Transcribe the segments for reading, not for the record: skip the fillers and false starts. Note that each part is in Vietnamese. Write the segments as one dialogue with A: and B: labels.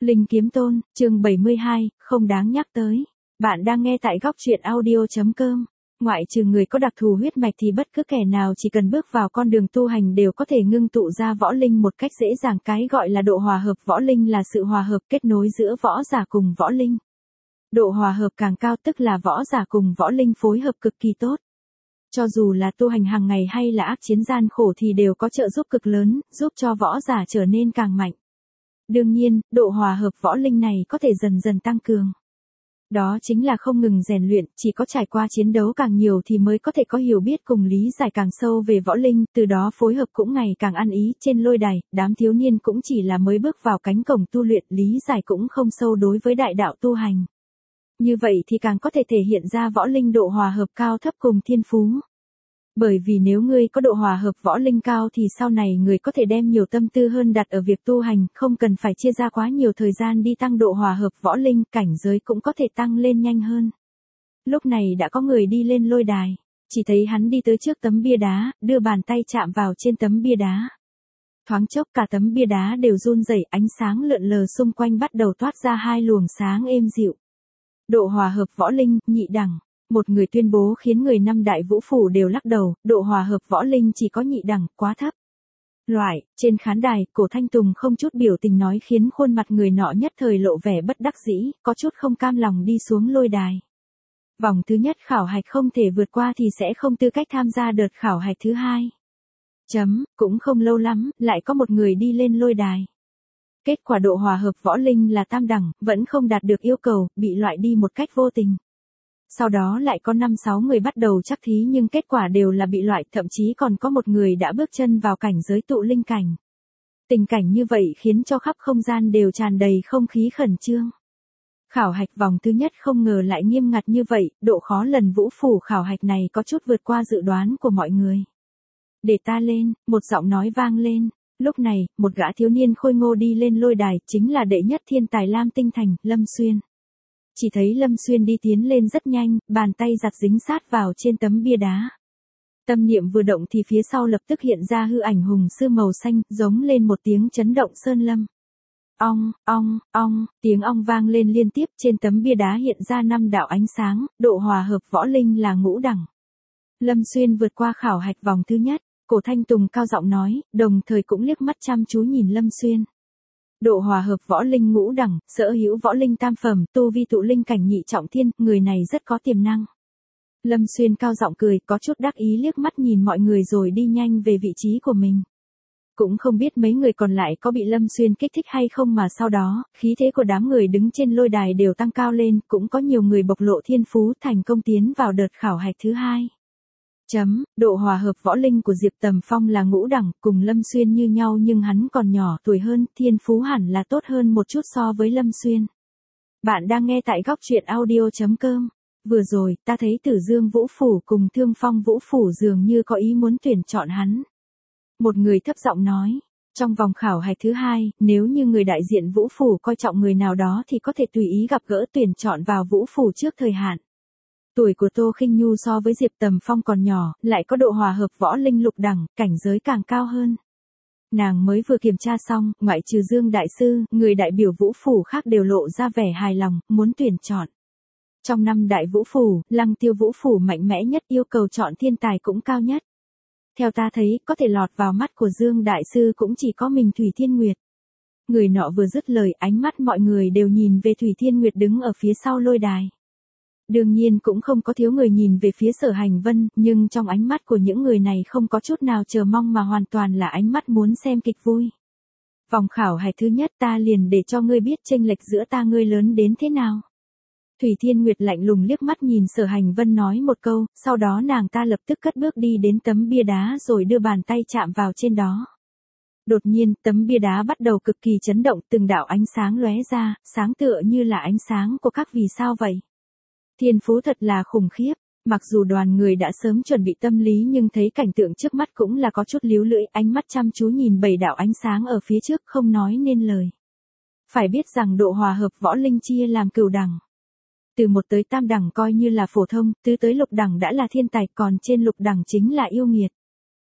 A: Linh Kiếm Tôn, chương 72, không đáng nhắc tới. Bạn đang nghe tại góc truyện audio.com. Ngoại trừ người có đặc thù huyết mạch thì bất cứ kẻ nào chỉ cần bước vào con đường tu hành đều có thể ngưng tụ ra võ linh một cách dễ dàng. Cái gọi là độ hòa hợp võ linh là sự hòa hợp kết nối giữa võ giả cùng võ linh. Độ hòa hợp càng cao tức là võ giả cùng võ linh phối hợp cực kỳ tốt. Cho dù là tu hành hàng ngày hay là ác chiến gian khổ thì đều có trợ giúp cực lớn, giúp cho võ giả trở nên càng mạnh. Đương nhiên, độ hòa hợp võ linh này có thể dần dần tăng cường. Đó chính là không ngừng rèn luyện, chỉ có trải qua chiến đấu càng nhiều thì mới có thể có hiểu biết cùng lý giải càng sâu về võ linh, từ đó phối hợp cũng ngày càng ăn ý. Trên lôi đài, đám thiếu niên cũng chỉ là mới bước vào cánh cổng tu luyện, lý giải cũng không sâu đối với đại đạo tu hành. Như vậy thì càng có thể thể hiện ra võ linh độ hòa hợp cao thấp cùng thiên phú. Bởi vì nếu ngươi có độ hòa hợp võ linh cao thì sau này người có thể đem nhiều tâm tư hơn đặt ở việc tu hành, không cần phải chia ra quá nhiều thời gian đi tăng độ hòa hợp võ linh, cảnh giới cũng có thể tăng lên nhanh hơn. Lúc này đã có người đi lên lôi đài, chỉ thấy hắn đi tới trước tấm bia đá, đưa bàn tay chạm vào trên tấm bia đá. Thoáng chốc cả tấm bia đá đều run rẩy, ánh sáng lượn lờ xung quanh bắt đầu toát ra hai luồng sáng êm dịu. Độ hòa hợp võ linh, nhị đẳng. Một người tuyên bố khiến người năm đại vũ phủ đều lắc đầu, độ hòa hợp võ linh chỉ có nhị đẳng, quá thấp. Trên khán đài, Cổ Thanh Tùng không chút biểu tình nói khiến khuôn mặt người nọ nhất thời lộ vẻ bất đắc dĩ, có chút không cam lòng đi xuống lôi đài. Vòng thứ nhất khảo hạch không thể vượt qua thì sẽ không tư cách tham gia đợt khảo hạch thứ hai. Cũng không lâu lắm, lại có một người đi lên lôi đài. Kết quả độ hòa hợp võ linh là tam đẳng, vẫn không đạt được yêu cầu, bị loại đi một cách vô tình. Sau đó lại có 5-6 người bắt đầu chắc thí nhưng kết quả đều là bị loại, thậm chí còn có một người đã bước chân vào cảnh giới tụ linh cảnh. Tình cảnh như vậy khiến cho khắp không gian đều tràn đầy không khí khẩn trương. Khảo hạch vòng thứ nhất không ngờ lại nghiêm ngặt như vậy, độ khó lần vũ phủ khảo hạch này có chút vượt qua dự đoán của mọi người. Để ta lên, một giọng nói vang lên. Lúc này, một gã thiếu niên khôi ngô đi lên lôi đài, chính là đệ nhất thiên tài Lam Tinh Thành, Lâm Xuyên. Chỉ thấy Lâm Xuyên đi tiến lên rất nhanh, bàn tay giặt dính sát vào trên tấm bia đá. Tâm niệm vừa động thì phía sau lập tức hiện ra hư ảnh hùng sư màu xanh, giống lên một tiếng chấn động sơn lâm. Ong, ong, ong, tiếng ong vang lên liên tiếp, trên tấm bia đá hiện ra 5 đạo ánh sáng, độ hòa hợp võ linh là ngũ đẳng. Lâm Xuyên vượt qua khảo hạch vòng thứ nhất, Cổ Thanh Tùng cao giọng nói, đồng thời cũng liếc mắt chăm chú nhìn Lâm Xuyên. Độ hòa hợp võ linh ngũ đẳng, sở hữu võ linh tam phẩm, tu vi tụ linh cảnh nhị trọng thiên, người này rất có tiềm năng. Lâm Xuyên cao giọng cười, có chút đắc ý liếc mắt nhìn mọi người rồi đi nhanh về vị trí của mình. Cũng không biết mấy người còn lại có bị Lâm Xuyên kích thích hay không mà sau đó, khí thế của đám người đứng trên lôi đài đều tăng cao lên, cũng có nhiều người bộc lộ thiên phú thành công tiến vào đợt khảo hạch thứ hai. Độ hòa hợp võ linh của Diệp Tầm Phong là ngũ đẳng, cùng Lâm Xuyên như nhau nhưng hắn còn nhỏ tuổi hơn, thiên phú hẳn là tốt hơn một chút so với Lâm Xuyên. Bạn đang nghe tại góc truyện audio.com. Vừa rồi, ta thấy Tử Dương Vũ Phủ cùng Thương Phong Vũ Phủ dường như có ý muốn tuyển chọn hắn. Một người thấp giọng nói, trong vòng khảo hạch thứ hai, nếu như người đại diện Vũ Phủ coi trọng người nào đó thì có thể tùy ý gặp gỡ tuyển chọn vào Vũ Phủ trước thời hạn. Tuổi của Tô Khinh Nhu so với Diệp Tầm Phong còn nhỏ, lại có độ hòa hợp võ linh lục đẳng, cảnh giới càng cao hơn. Nàng mới vừa kiểm tra xong, ngoại trừ Dương Đại Sư, người đại biểu Vũ Phủ khác đều lộ ra vẻ hài lòng, muốn tuyển chọn. Trong 5 đại Vũ Phủ, Lăng Tiêu Vũ Phủ mạnh mẽ nhất, yêu cầu chọn thiên tài cũng cao nhất. Theo ta thấy, có thể lọt vào mắt của Dương Đại Sư cũng chỉ có mình Thủy Thiên Nguyệt. Người nọ vừa dứt lời, ánh mắt mọi người đều nhìn về Thủy Thiên Nguyệt đứng ở phía sau lôi đài. Đương nhiên cũng không có thiếu người nhìn về phía Sở Hành Vân, nhưng trong ánh mắt của những người này không có chút nào chờ mong mà hoàn toàn là ánh mắt muốn xem kịch vui. Vòng khảo hạch thứ nhất ta liền để cho ngươi biết chênh lệch giữa ta ngươi lớn đến thế nào. Thủy Thiên Nguyệt lạnh lùng liếc mắt nhìn Sở Hành Vân nói một câu, sau đó nàng ta lập tức cất bước đi đến tấm bia đá rồi đưa bàn tay chạm vào trên đó. Đột nhiên, tấm bia đá bắt đầu cực kỳ chấn động, từng đạo ánh sáng lóe ra, sáng tựa như là ánh sáng của các vì sao vậy. Thiên phú thật là khủng khiếp, mặc dù đoàn người đã sớm chuẩn bị tâm lý nhưng thấy cảnh tượng trước mắt cũng là có chút líu lưỡi, ánh mắt chăm chú nhìn 7 đạo ánh sáng ở phía trước không nói nên lời. Phải biết rằng độ hòa hợp võ linh chia làm cửu đẳng. Từ 1 tới tam đẳng coi như là phổ thông, tứ tới lục đẳng đã là thiên tài, còn trên lục đẳng chính là yêu nghiệt.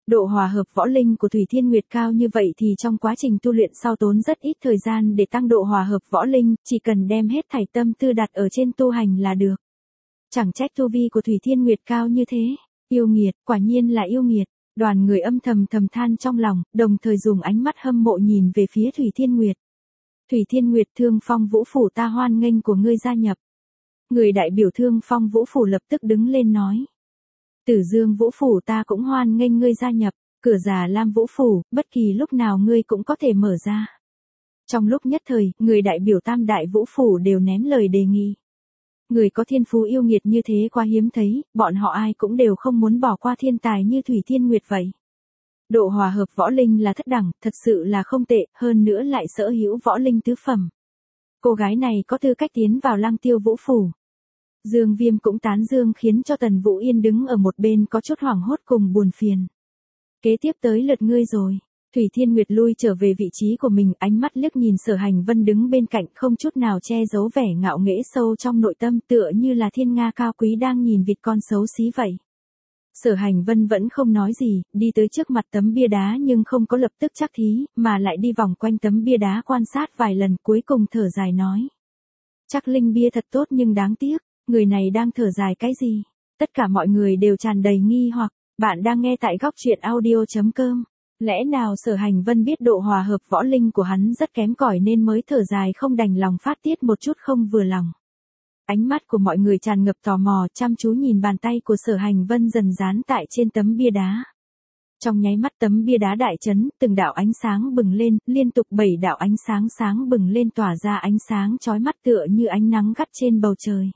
A: Độ hòa hợp võ linh của Thủy Thiên Nguyệt cao như vậy thì trong quá trình tu luyện sau tốn rất ít thời gian để tăng độ hòa hợp võ linh, chỉ cần đem hết thảy tâm tư đặt ở trên tu hành là được. Chẳng trách tu vi của Thủy Thiên Nguyệt cao như thế. Yêu nghiệt, quả nhiên là yêu nghiệt. Đoàn người âm thầm than trong lòng, đồng thời dùng ánh mắt hâm mộ nhìn về phía Thủy Thiên Nguyệt. Thủy Thiên Nguyệt, Thương Phong Vũ Phủ ta hoan nghênh của ngươi gia nhập. Người đại biểu Thương Phong Vũ Phủ lập tức đứng lên nói. Tử Dương Vũ Phủ ta cũng hoan nghênh ngươi gia nhập, cửa Già Lam Vũ Phủ, bất kỳ lúc nào ngươi cũng có thể mở ra. Trong lúc nhất thời, người đại biểu Tam Đại Vũ Phủ đều ném lời đề nghị. Người có thiên phú yêu nghiệt như thế quá hiếm thấy, bọn họ ai cũng đều không muốn bỏ qua thiên tài như Thủy Thiên Nguyệt vậy. Độ hòa hợp võ linh là thất đẳng, thật sự là không tệ, hơn nữa lại sở hữu võ linh tứ phẩm. Cô gái này có tư cách tiến vào Lăng Tiêu Vũ Phủ. Dương Viêm cũng tán dương khiến cho Tần Vũ Yên đứng ở một bên có chút hoảng hốt cùng buồn phiền. Kế tiếp tới lượt ngươi rồi. Thủy Thiên Nguyệt lui trở về vị trí của mình, ánh mắt liếc nhìn Sở Hành Vân đứng bên cạnh không chút nào che giấu vẻ ngạo nghễ sâu trong nội tâm, tựa như là thiên nga cao quý đang nhìn vịt con xấu xí vậy. Sở Hành Vân vẫn không nói gì, đi tới trước mặt tấm bia đá nhưng không có lập tức chắc thí, mà lại đi vòng quanh tấm bia đá quan sát vài lần, cuối cùng thở dài nói. Chắc linh bia thật tốt nhưng đáng tiếc, người này đang thở dài cái gì? Tất cả mọi người đều tràn đầy nghi hoặc, bạn đang nghe tại góc truyện audio.com. Lẽ nào Sở Hành Vân biết độ hòa hợp võ linh của hắn rất kém cỏi nên mới thở dài không đành lòng phát tiết một chút không vừa lòng. Ánh mắt của mọi người tràn ngập tò mò, chăm chú nhìn bàn tay của Sở Hành Vân dần dán tại trên tấm bia đá. Trong nháy mắt tấm bia đá đại chấn, từng đạo ánh sáng bừng lên, liên tục 7 đạo ánh sáng sáng bừng lên tỏa ra ánh sáng chói mắt tựa như ánh nắng gắt trên bầu trời.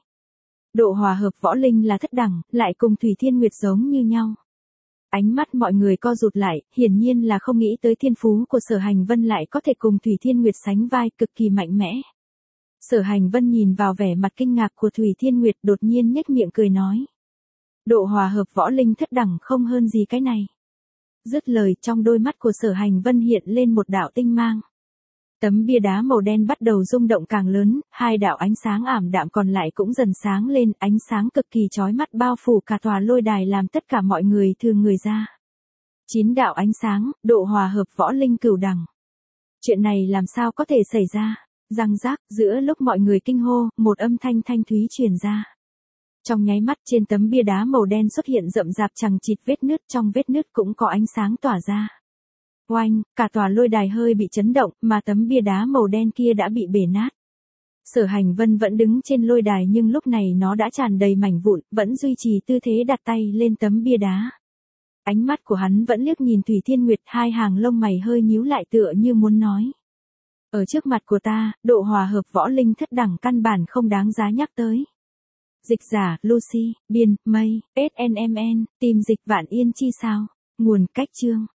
A: Độ hòa hợp võ linh là thất đẳng, lại cùng Thủy Thiên Nguyệt giống như nhau. Ánh mắt mọi người co rụt lại, hiển nhiên là không nghĩ tới thiên phú của Sở Hành Vân lại có thể cùng Thủy Thiên Nguyệt sánh vai, cực kỳ mạnh mẽ. Sở Hành Vân nhìn vào vẻ mặt kinh ngạc của Thủy Thiên Nguyệt, đột nhiên nhếch miệng cười nói. Độ hòa hợp võ linh thất đẳng không hơn gì cái này. Dứt lời, trong đôi mắt của Sở Hành Vân hiện lên một đạo tinh mang. Tấm bia đá màu đen bắt đầu rung động càng lớn, hai đạo ánh sáng ảm đạm còn lại cũng dần sáng lên, ánh sáng cực kỳ chói mắt bao phủ cả tòa lôi đài làm tất cả mọi người thương người ra. 9 đạo ánh sáng, độ hòa hợp võ linh cửu đẳng. Chuyện này làm sao có thể xảy ra? Răng rác, giữa lúc mọi người kinh hô, một âm thanh thanh thúy truyền ra. Trong nháy mắt trên tấm bia đá màu đen xuất hiện rậm rạp chằng chịt vết nứt, trong vết nứt cũng có ánh sáng tỏa ra. Oanh, cả tòa lôi đài hơi bị chấn động, mà tấm bia đá màu đen kia đã bị bể nát. Sở Hành Vân vẫn đứng trên lôi đài nhưng lúc này nó đã tràn đầy mảnh vụn, vẫn duy trì tư thế đặt tay lên tấm bia đá. Ánh mắt của hắn vẫn liếc nhìn Thủy Thiên Nguyệt, hai hàng lông mày hơi nhíu lại tựa như muốn nói. Ở trước mặt của ta, độ hòa hợp võ linh thất đẳng căn bản không đáng giá nhắc tới. Dịch giả, Lucy, biên, mây, SNMN, tìm dịch Vạn Yên Chi sao? Nguồn cách chương.